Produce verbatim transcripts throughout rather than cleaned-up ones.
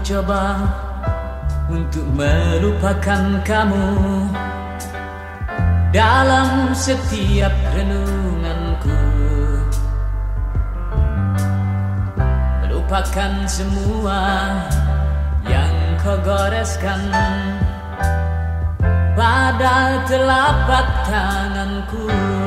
mencoba untuk melupakan kamu dalam setiap renunganku, melupakan semua yang kau goreskan pada telapak tanganku.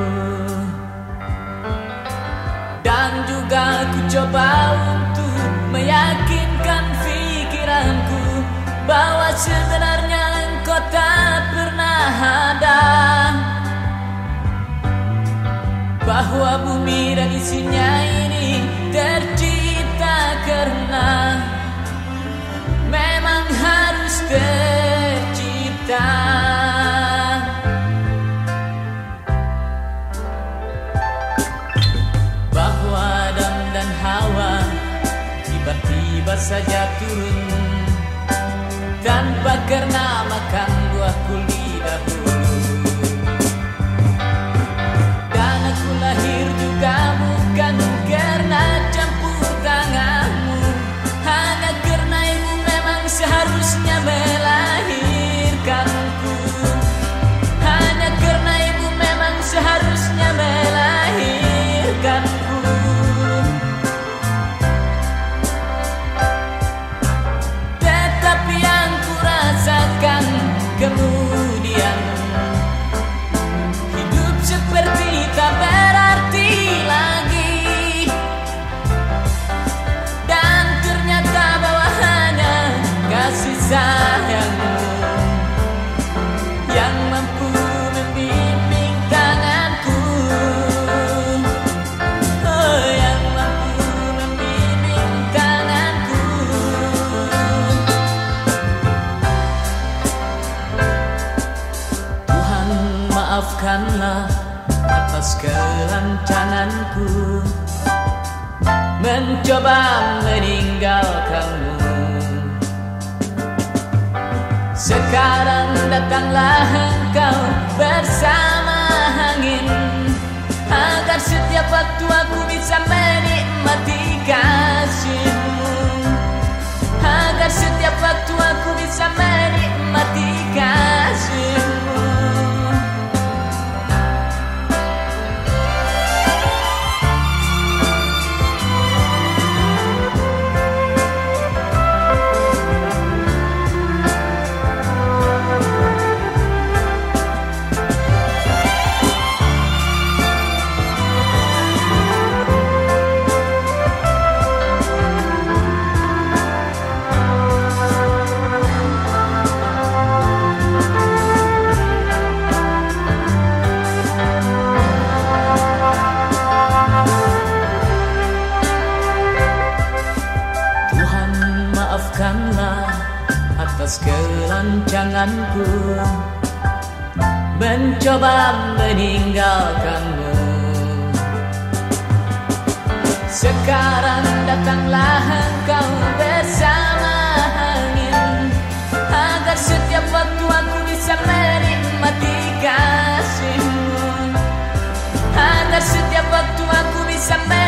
Dan juga ku coba untuk meyakinkan pikiranku bahwa sebenarnya engkau tak pernah ada, bahwa bumi dan isinya ini tercipta karena memang harus tercipta. Bahwa Adam dan Hawa tiba-tiba saja turun tanpa karena makan buah kulidahu. Dan aku lahir juga bukan karena campur tanganmu, hanya karena ibu memang seharusnya melahirkanku. Hanya karena ibu memang seharusnya melahirkanku. Tetapi yang ku rasakan kemudian, hidup seperti tak berarti lagi. Dan ternyata bahwa hanya kasih sayangmu yang mampu membimbing tanganku, oh, yang mampu membimbing tanganku. Tuhan, maafkanlah atas kelancanganku mencoba meninggalkanmu. Sekarang datanglah engkau bersama angin, agar setiap waktu aku bisa menikmati kasihmu, agar setiap waktu aku bisa menikmati kasihmu. Maafkanlah atas kelancanganku mencoba meninggalkanmu. Sekarang datanglah engkau bersama angin, agar setiap waktu aku bisa menikmati kasihmu, agar setiap waktu aku bisa menikmati